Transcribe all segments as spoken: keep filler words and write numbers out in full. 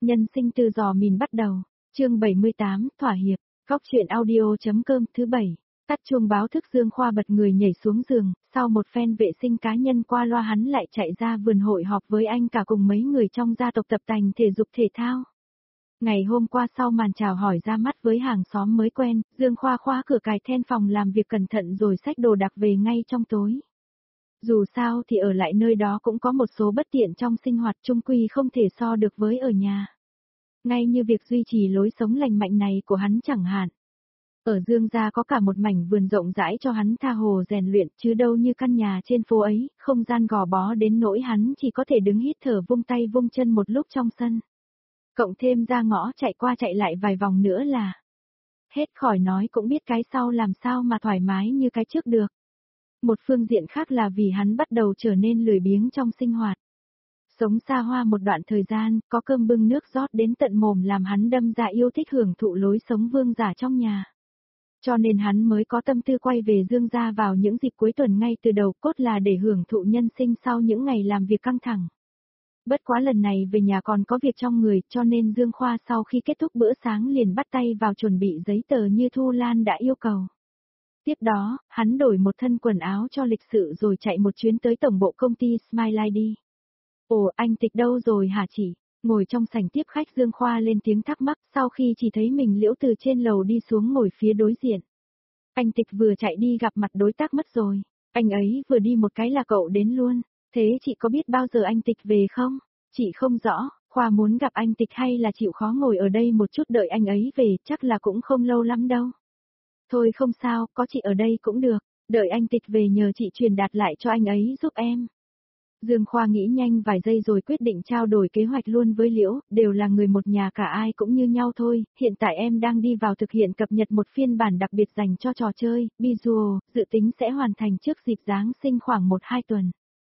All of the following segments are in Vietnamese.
Nhân sinh từ giò mìn bắt đầu, chương bảy mươi tám, thỏa hiệp, góc chuyện audio.com thứ bảy, tắt chuông báo thức Dương Khoa bật người nhảy xuống giường, sau một phen vệ sinh cá nhân qua loa hắn lại chạy ra vườn hội họp với anh cả cùng mấy người trong gia tộc tập tành thể dục thể thao. Ngày hôm qua sau màn chào hỏi ra mắt với hàng xóm mới quen, Dương Khoa khóa cửa cài then phòng làm việc cẩn thận rồi xách đồ đạc về ngay trong tối. Dù sao thì ở lại nơi đó cũng có một số bất tiện trong sinh hoạt chung quy không thể so được với ở nhà. Ngay như việc duy trì lối sống lành mạnh này của hắn chẳng hạn. Ở Dương gia có cả một mảnh vườn rộng rãi cho hắn tha hồ rèn luyện chứ đâu như căn nhà trên phố ấy, không gian gò bó đến nỗi hắn chỉ có thể đứng hít thở vung tay vung chân một lúc trong sân. Cộng thêm ra ngõ chạy qua chạy lại vài vòng nữa là hết khỏi nói cũng biết cái sau làm sao mà thoải mái như cái trước được. Một phương diện khác là vì hắn bắt đầu trở nên lười biếng trong sinh hoạt. Sống xa hoa một đoạn thời gian, có cơm bưng nước rót đến tận mồm làm hắn đâm ra yêu thích hưởng thụ lối sống vương giả trong nhà. Cho nên hắn mới có tâm tư quay về Dương gia vào những dịp cuối tuần ngay từ đầu, cốt là để hưởng thụ nhân sinh sau những ngày làm việc căng thẳng. Bất quá lần này về nhà còn có việc trong người, cho nên Dương Khoa sau khi kết thúc bữa sáng liền bắt tay vào chuẩn bị giấy tờ như Thu Lan đã yêu cầu. Tiếp đó, hắn đổi một thân quần áo cho lịch sự rồi chạy một chuyến tới tổng bộ công ty Smile đi. Ồ, anh Tịch đâu rồi hả chị? Ngồi trong sảnh tiếp khách Dương Khoa lên tiếng thắc mắc sau khi chỉ thấy mình Liễu từ trên lầu đi xuống ngồi phía đối diện. Anh Tịch vừa chạy đi gặp mặt đối tác mất rồi. Anh ấy vừa đi một cái là cậu đến luôn. Thế chị có biết bao giờ anh Tịch về không? Chị không rõ, Khoa muốn gặp anh Tịch hay là chịu khó ngồi ở đây một chút đợi anh ấy về, chắc là cũng không lâu lắm đâu. Thôi không sao, có chị ở đây cũng được, đợi anh Tịch về nhờ chị truyền đạt lại cho anh ấy giúp em. Dương Khoa nghĩ nhanh vài giây rồi quyết định trao đổi kế hoạch luôn với Liễu, đều là người một nhà cả ai cũng như nhau thôi, hiện tại em đang đi vào thực hiện cập nhật một phiên bản đặc biệt dành cho trò chơi, Visual, dự tính sẽ hoàn thành trước dịp Giáng sinh khoảng một hai tuần.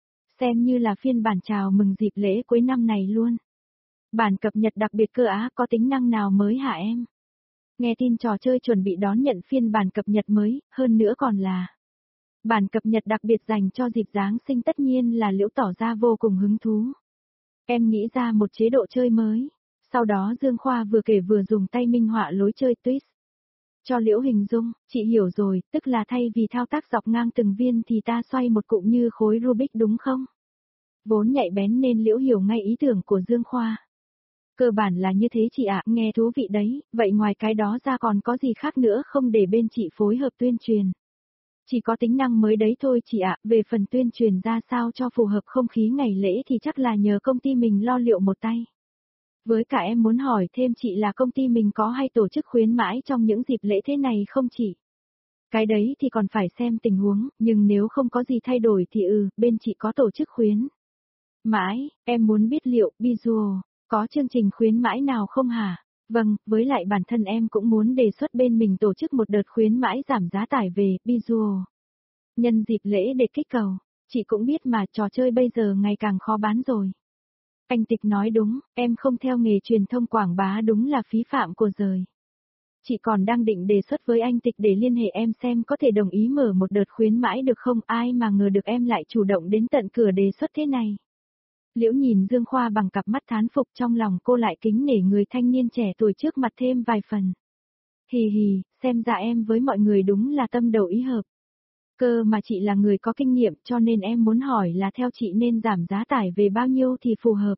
Xem như là phiên bản chào mừng dịp lễ cuối năm này luôn. Bản cập nhật đặc biệt cơ á, có tính năng nào mới hả em? Nghe tin trò chơi chuẩn bị đón nhận phiên bản cập nhật mới, hơn nữa còn là bản cập nhật đặc biệt dành cho dịp Giáng sinh, tất nhiên là Liễu tỏ ra vô cùng hứng thú. Em nghĩ ra một chế độ chơi mới. Sau đó Dương Khoa vừa kể vừa dùng tay minh họa lối chơi twist. Cho Liễu hình dung, chị hiểu rồi, tức là thay vì thao tác dọc ngang từng viên thì ta xoay một cụm như khối Rubik đúng không? Vốn nhạy bén nên Liễu hiểu ngay ý tưởng của Dương Khoa. Cơ bản là như thế chị ạ, nghe thú vị đấy, vậy ngoài cái đó ra còn có gì khác nữa không để bên chị phối hợp tuyên truyền? Chỉ có tính năng mới đấy thôi chị ạ, về phần tuyên truyền ra sao cho phù hợp không khí ngày lễ thì chắc là nhờ công ty mình lo liệu một tay. Với cả em muốn hỏi thêm chị là công ty mình có hay tổ chức khuyến mãi trong những dịp lễ thế này không chị? Cái đấy thì còn phải xem tình huống, nhưng nếu không có gì thay đổi thì ừ, bên chị có tổ chức khuyến mãi, em muốn biết liệu Visual có chương trình khuyến mãi nào không hả? Vâng, với lại bản thân em cũng muốn đề xuất bên mình tổ chức một đợt khuyến mãi giảm giá tải về Visual nhân dịp lễ để kích cầu. Chị cũng biết mà, trò chơi bây giờ ngày càng khó bán rồi. Anh Tịch nói đúng, em không theo nghề truyền thông quảng bá đúng là phí phạm của giời. Chị còn đang định đề xuất với anh Tịch để liên hệ em xem có thể đồng ý mở một đợt khuyến mãi được không, ai mà ngờ được em lại chủ động đến tận cửa đề xuất thế này. Liễu nhìn Dương Khoa bằng cặp mắt thán phục, trong lòng cô lại kính nể người thanh niên trẻ tuổi trước mặt thêm vài phần. Hì hì, xem ra em với mọi người đúng là tâm đầu ý hợp. Cơ mà chị là người có kinh nghiệm cho nên em muốn hỏi là theo chị nên giảm giá tải về bao nhiêu thì phù hợp.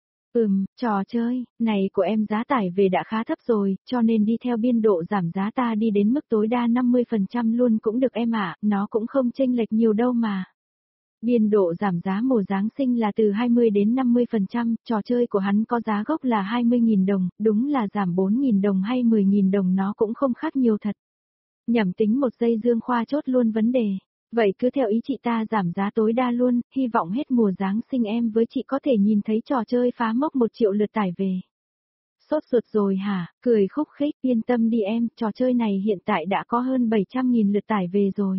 Ừm, trò chơi này của em giá tải về đã khá thấp rồi, cho nên đi theo biên độ giảm giá ta đi đến mức tối đa năm mươi phần trăm luôn cũng được em ạ, nó cũng không chênh lệch nhiều đâu mà. Biên độ giảm giá mùa Giáng sinh là từ hai mươi đến năm mươi phần trăm, trò chơi của hắn có giá gốc là hai mươi nghìn đồng, đúng là giảm bốn nghìn đồng hay mười nghìn đồng nó cũng không khác nhiều thật. Nhẩm tính một giây Dương Khoa chốt luôn vấn đề. Vậy cứ theo ý chị ta giảm giá tối đa luôn, hy vọng hết mùa Giáng sinh em với chị có thể nhìn thấy trò chơi phá mốc một triệu lượt tải về. Sốt ruột rồi hả, cười khúc khích, yên tâm đi em, trò chơi này hiện tại đã có hơn bảy trăm nghìn lượt tải về rồi.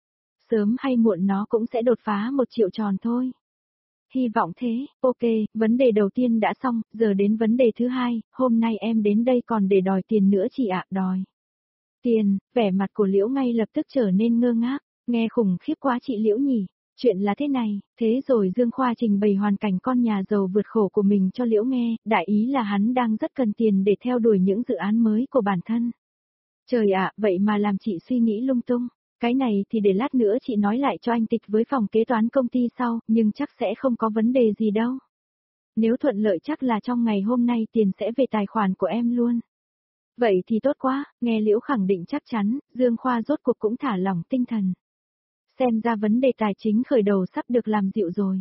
Sớm hay muộn nó cũng sẽ đột phá một triệu tròn thôi. Hy vọng thế, ok, vấn đề đầu tiên đã xong, giờ đến vấn đề thứ hai, hôm nay em đến đây còn để đòi tiền nữa chị ạ, đòi. Tiền, vẻ mặt của Liễu ngay lập tức trở nên ngơ ngác, nghe khủng khiếp quá chị Liễu nhỉ, Chuyện là thế này, thế rồi Dương Khoa trình bày hoàn cảnh con nhà giàu vượt khổ của mình cho Liễu nghe, đại ý là hắn đang rất cần tiền để theo đuổi những dự án mới của bản thân. Trời ạ, vậy mà làm chị suy nghĩ lung tung. Cái này thì để lát nữa chị nói lại cho anh Tịch với phòng kế toán công ty sau, nhưng chắc sẽ không có vấn đề gì đâu. Nếu thuận lợi chắc là trong ngày hôm nay tiền sẽ về tài khoản của em luôn. Vậy thì tốt quá, nghe Liễu khẳng định chắc chắn, Dương Khoa rốt cuộc cũng thả lỏng tinh thần. Xem ra vấn đề tài chính khởi đầu sắp được làm dịu rồi.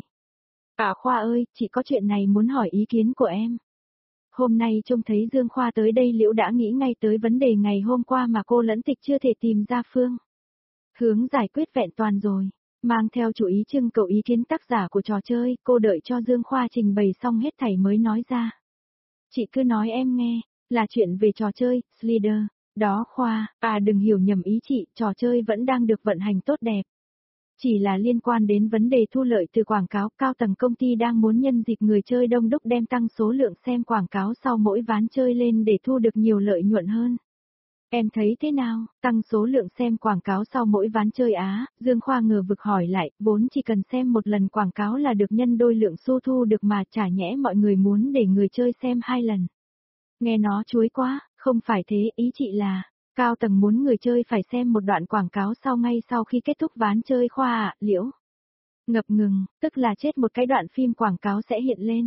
À Khoa ơi, chị có chuyện này muốn hỏi ý kiến của em. Hôm nay trông thấy Dương Khoa tới đây Liễu đã nghĩ ngay tới vấn đề ngày hôm qua mà cô lẫn Tịch chưa thể tìm ra phương hướng giải quyết vẹn toàn rồi. Mang theo chủ ý trưng cầu ý kiến tác giả của trò chơi, cô đợi cho Dương Khoa trình bày xong hết thảy mới nói ra. Chị cứ nói em nghe, là chuyện về trò chơi, Slider. Đó Khoa, à đừng hiểu nhầm ý chị, trò chơi vẫn đang được vận hành tốt đẹp. Chỉ là liên quan đến vấn đề thu lợi từ quảng cáo, cao tầng công ty đang muốn nhân dịp người chơi đông đúc đem tăng số lượng xem quảng cáo sau mỗi ván chơi lên để thu được nhiều lợi nhuận hơn. Em thấy thế nào, tăng số lượng xem quảng cáo sau mỗi ván chơi á, Dương Khoa ngờ vực hỏi lại, vốn chỉ cần xem một lần quảng cáo là được nhân đôi lượng xu thu được mà chả nhẽ mọi người muốn để người chơi xem hai lần. Nghe nó chuối quá, không phải thế, ý chị là, cao tầng muốn người chơi phải xem một đoạn quảng cáo sau ngay sau khi kết thúc ván chơi Khoa ạ, Liễu. Ngập ngừng, tức là chết một cái đoạn phim quảng cáo sẽ hiện lên.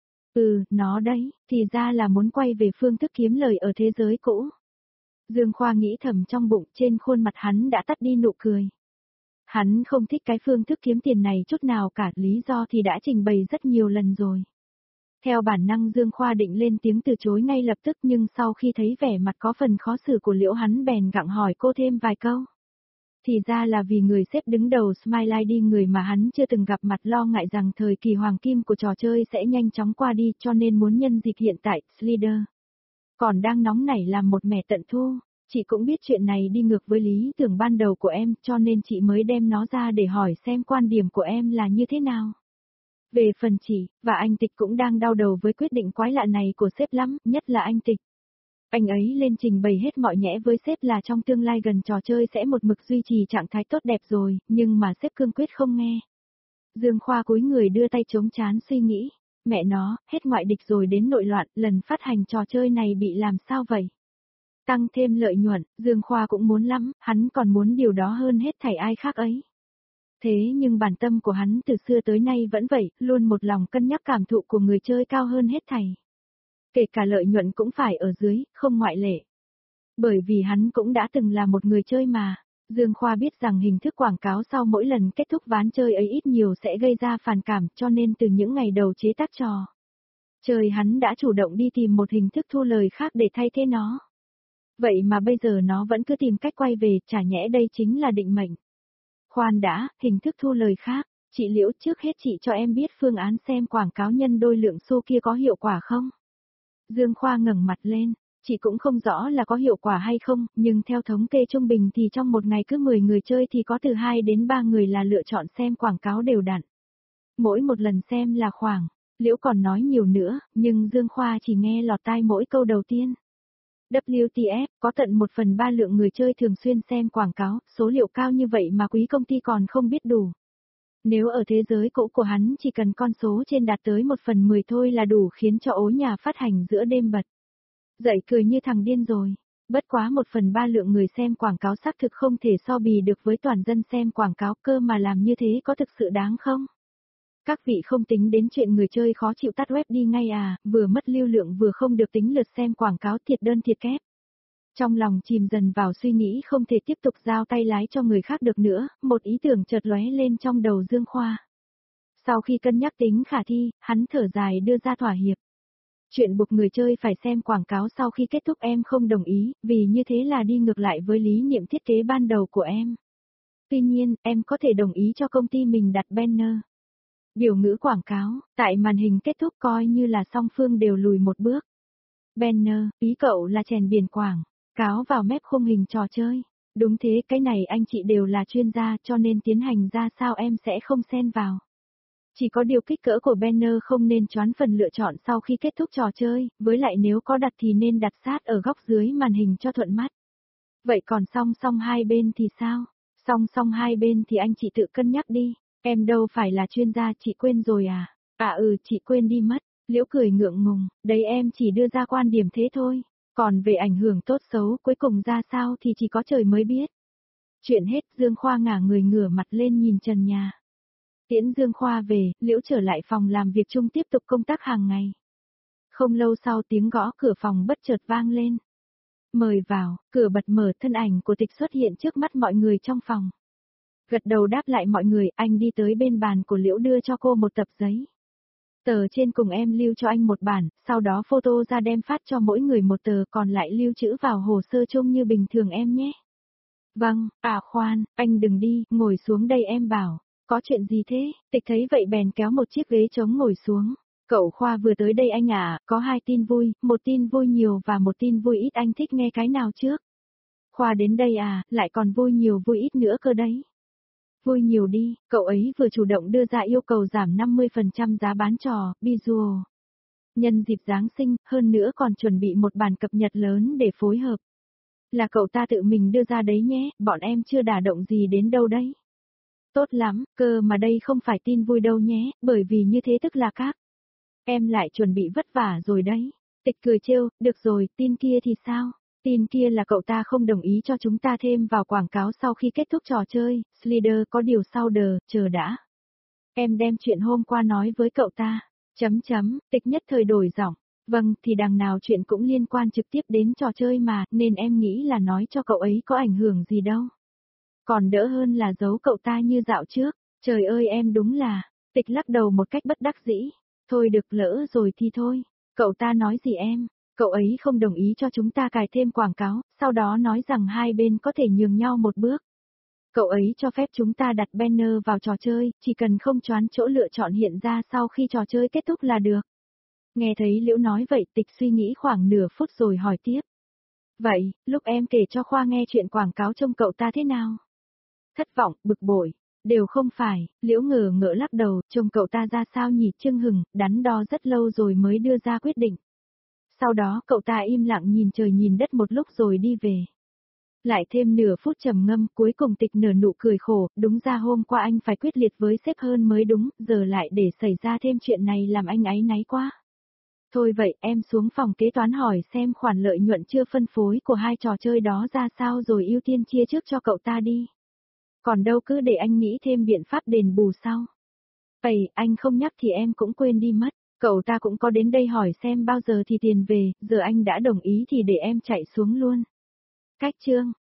Ừ, nó đấy, thì ra là muốn quay về phương thức kiếm lời ở thế giới cũ. Dương Khoa nghĩ thầm trong bụng, trên khuôn mặt hắn đã tắt đi nụ cười. Hắn không thích cái phương thức kiếm tiền này chút nào cả, lý do thì đã trình bày rất nhiều lần rồi. Theo bản năng Dương Khoa định lên tiếng từ chối ngay lập tức nhưng sau khi thấy vẻ mặt có phần khó xử của Liễu hắn bèn gặng hỏi cô thêm vài câu. Thì ra là vì người xếp đứng đầu Smile i đê người mà hắn chưa từng gặp mặt lo ngại rằng thời kỳ hoàng kim của trò chơi sẽ nhanh chóng qua đi cho nên muốn nhân dịp hiện tại, Slider. Còn đang nóng nảy làm một mẻ tận thu, chị cũng biết chuyện này đi ngược với lý tưởng ban đầu của em cho nên chị mới đem nó ra để hỏi xem quan điểm của em là như thế nào. Về phần chị, và anh Tịch cũng đang đau đầu với quyết định quái lạ này của sếp lắm, nhất là anh Tịch. Anh ấy lên trình bày hết mọi nhẽ với sếp là trong tương lai gần trò chơi sẽ một mực duy trì trạng thái tốt đẹp rồi, nhưng mà sếp cương quyết không nghe. Dương Khoa cúi người đưa tay chống chán suy nghĩ, mẹ nó, hết ngoại địch rồi đến nội loạn, lần phát hành trò chơi này bị làm sao vậy? Tăng thêm lợi nhuận, Dương Khoa cũng muốn lắm, hắn còn muốn điều đó hơn hết thảy ai khác ấy. Thế nhưng bản tâm của hắn từ xưa tới nay vẫn vậy, luôn một lòng cân nhắc cảm thụ của người chơi cao hơn hết thảy. Kể cả lợi nhuận cũng phải ở dưới, không ngoại lệ. Bởi vì hắn cũng đã từng là một người chơi mà. Dương Khoa biết rằng hình thức quảng cáo sau mỗi lần kết thúc ván chơi ấy ít nhiều sẽ gây ra phản cảm cho nên từ những ngày đầu chế tác trò chơi hắn đã chủ động đi tìm một hình thức thu lời khác để thay thế nó. Vậy mà bây giờ nó vẫn cứ tìm cách quay về, chả nhẽ đây chính là định mệnh. Khoan đã, hình thức thu lời khác, chị Liễu trước hết chị cho em biết phương án xem quảng cáo nhân đôi lượng xu kia có hiệu quả không? Dương Khoa ngẩng mặt lên, chị cũng không rõ là có hiệu quả hay không, nhưng theo thống kê trung bình thì trong một ngày cứ mười người chơi thì có từ hai đến ba người là lựa chọn xem quảng cáo đều đặn. Mỗi một lần xem là khoảng, Liễu còn nói nhiều nữa, nhưng Dương Khoa chỉ nghe lọt tai mỗi câu đầu tiên. vê kép tê ép, có tận một phần ba lượng người chơi thường xuyên xem quảng cáo, số liệu cao như vậy mà quý công ty còn không biết đủ. Nếu ở thế giới cũ của hắn chỉ cần con số trên đạt tới một phần mười thôi là đủ khiến cho ối nhà phát hành giữa đêm bật. Dậy cười như thằng điên rồi. Bất quá một phần ba lượng người xem quảng cáo xác thực không thể so bì được với toàn dân xem quảng cáo cơ mà làm như thế có thực sự đáng không? Các vị không tính đến chuyện người chơi khó chịu tắt web đi ngay à, vừa mất lưu lượng vừa không được tính lượt xem quảng cáo thiệt đơn thiệt kép. Trong lòng chìm dần vào suy nghĩ không thể tiếp tục giao tay lái cho người khác được nữa, một ý tưởng chợt lóe lên trong đầu Dương Khoa. Sau khi cân nhắc tính khả thi, hắn thở dài đưa ra thỏa hiệp. Chuyện buộc người chơi phải xem quảng cáo sau khi kết thúc em không đồng ý, vì như thế là đi ngược lại với lý niệm thiết kế ban đầu của em. Tuy nhiên, em có thể đồng ý cho công ty mình đặt banner. Biểu ngữ quảng cáo, tại màn hình kết thúc coi như là song phương đều lùi một bước. Banner, ý cậu là chèn biển quảng cáo vào mép khung hình trò chơi. Đúng thế, cái này anh chị đều là chuyên gia cho nên tiến hành ra sao em sẽ không xen vào. Chỉ có điều kích cỡ của banner không nên choán phần lựa chọn sau khi kết thúc trò chơi, với lại nếu có đặt thì nên đặt sát ở góc dưới màn hình cho thuận mắt. Vậy còn song song hai bên thì sao? Song song hai bên thì anh chị tự cân nhắc đi. Em đâu phải là chuyên gia, chị quên rồi à? À ừ, chị quên đi mất. Liễu cười ngượng ngùng, đấy em chỉ đưa ra quan điểm thế thôi. Còn về ảnh hưởng tốt xấu cuối cùng ra sao thì chỉ có trời mới biết. Chuyện hết, Dương Khoa ngả người ngửa mặt lên nhìn trần nhà. Tiễn Dương Khoa về, Liễu trở lại phòng làm việc chung tiếp tục công tác hàng ngày. Không lâu sau tiếng gõ cửa phòng bất chợt vang lên. Mời vào, cửa bật mở, thân ảnh của Tịch xuất hiện trước mắt mọi người trong phòng. Gật đầu đáp lại mọi người, anh đi tới bên bàn của Liễu đưa cho cô một tập giấy. Tờ trên cùng em lưu cho anh một bản, sau đó photo ra đem phát cho mỗi người một tờ, còn lại lưu trữ vào hồ sơ chung như bình thường em nhé. Vâng, à khoan, anh đừng đi, ngồi xuống đây em bảo. Có chuyện gì thế? Tịch thấy vậy bèn kéo một chiếc ghế trống ngồi xuống. Cậu Khoa vừa tới đây anh à, có hai tin vui, một tin vui nhiều và một tin vui ít, anh thích nghe cái nào trước? Khoa đến đây à, lại còn vui nhiều vui ít nữa cơ đấy. Vui nhiều đi, cậu ấy vừa chủ động đưa ra yêu cầu giảm năm mươi phần trăm giá bán trò, visual. Nhân dịp Giáng sinh, hơn nữa còn chuẩn bị một bản cập nhật lớn để phối hợp. Là cậu ta tự mình đưa ra đấy nhé, bọn em chưa đả động gì đến đâu đấy. Tốt lắm, cơ mà đây không phải tin vui đâu nhé, bởi vì như thế tức là các. Em lại chuẩn bị vất vả rồi đấy. Tịch cười trêu, được rồi, tin kia thì sao? Tin kia là cậu ta không đồng ý cho chúng ta thêm vào quảng cáo sau khi kết thúc trò chơi, Slider có điều sau đờ, chờ đã. Em đem chuyện hôm qua nói với cậu ta. Chấm chấm, Tịch nhất thời đổi giọng. Vâng, thì đằng nào chuyện cũng liên quan trực tiếp đến trò chơi mà, nên em nghĩ là nói cho cậu ấy có ảnh hưởng gì đâu. Còn đỡ hơn là giấu cậu ta như dạo trước. Trời ơi em đúng là, Tịch lắc đầu một cách bất đắc dĩ. Thôi được, lỡ rồi thì thôi. Cậu ta nói gì em? Cậu ấy không đồng ý cho chúng ta cài thêm quảng cáo, sau đó nói rằng hai bên có thể nhường nhau một bước. Cậu ấy cho phép chúng ta đặt banner vào trò chơi, chỉ cần không choán chỗ lựa chọn hiện ra sau khi trò chơi kết thúc là được. Nghe thấy Liễu nói vậy, Tịch suy nghĩ khoảng nửa phút rồi hỏi tiếp. Vậy, lúc em kể cho Khoa nghe chuyện quảng cáo trông cậu ta thế nào? Thất vọng, bực bội. Đều không phải, Liễu ngờ ngỡ lắc đầu, trông cậu ta ra sao nhỉ? Chưng hừng, đắn đo rất lâu rồi mới đưa ra quyết định. Sau đó cậu ta im lặng nhìn trời nhìn đất một lúc rồi đi về. Lại thêm nửa phút trầm ngâm, cuối cùng Tịch nở nụ cười khổ, đúng ra hôm qua anh phải quyết liệt với sếp hơn mới đúng, giờ lại để xảy ra thêm chuyện này làm anh áy náy quá. Thôi vậy, em xuống phòng kế toán hỏi xem khoản lợi nhuận chưa phân phối của hai trò chơi đó ra sao rồi ưu tiên chia trước cho cậu ta đi. Còn đâu cứ để anh nghĩ thêm biện pháp đền bù sau. Vậy, anh không nhắc thì em cũng quên đi mất. Cậu ta cũng có đến đây hỏi xem bao giờ thì tiền về, giờ anh đã đồng ý thì để em chạy xuống luôn. Cách chương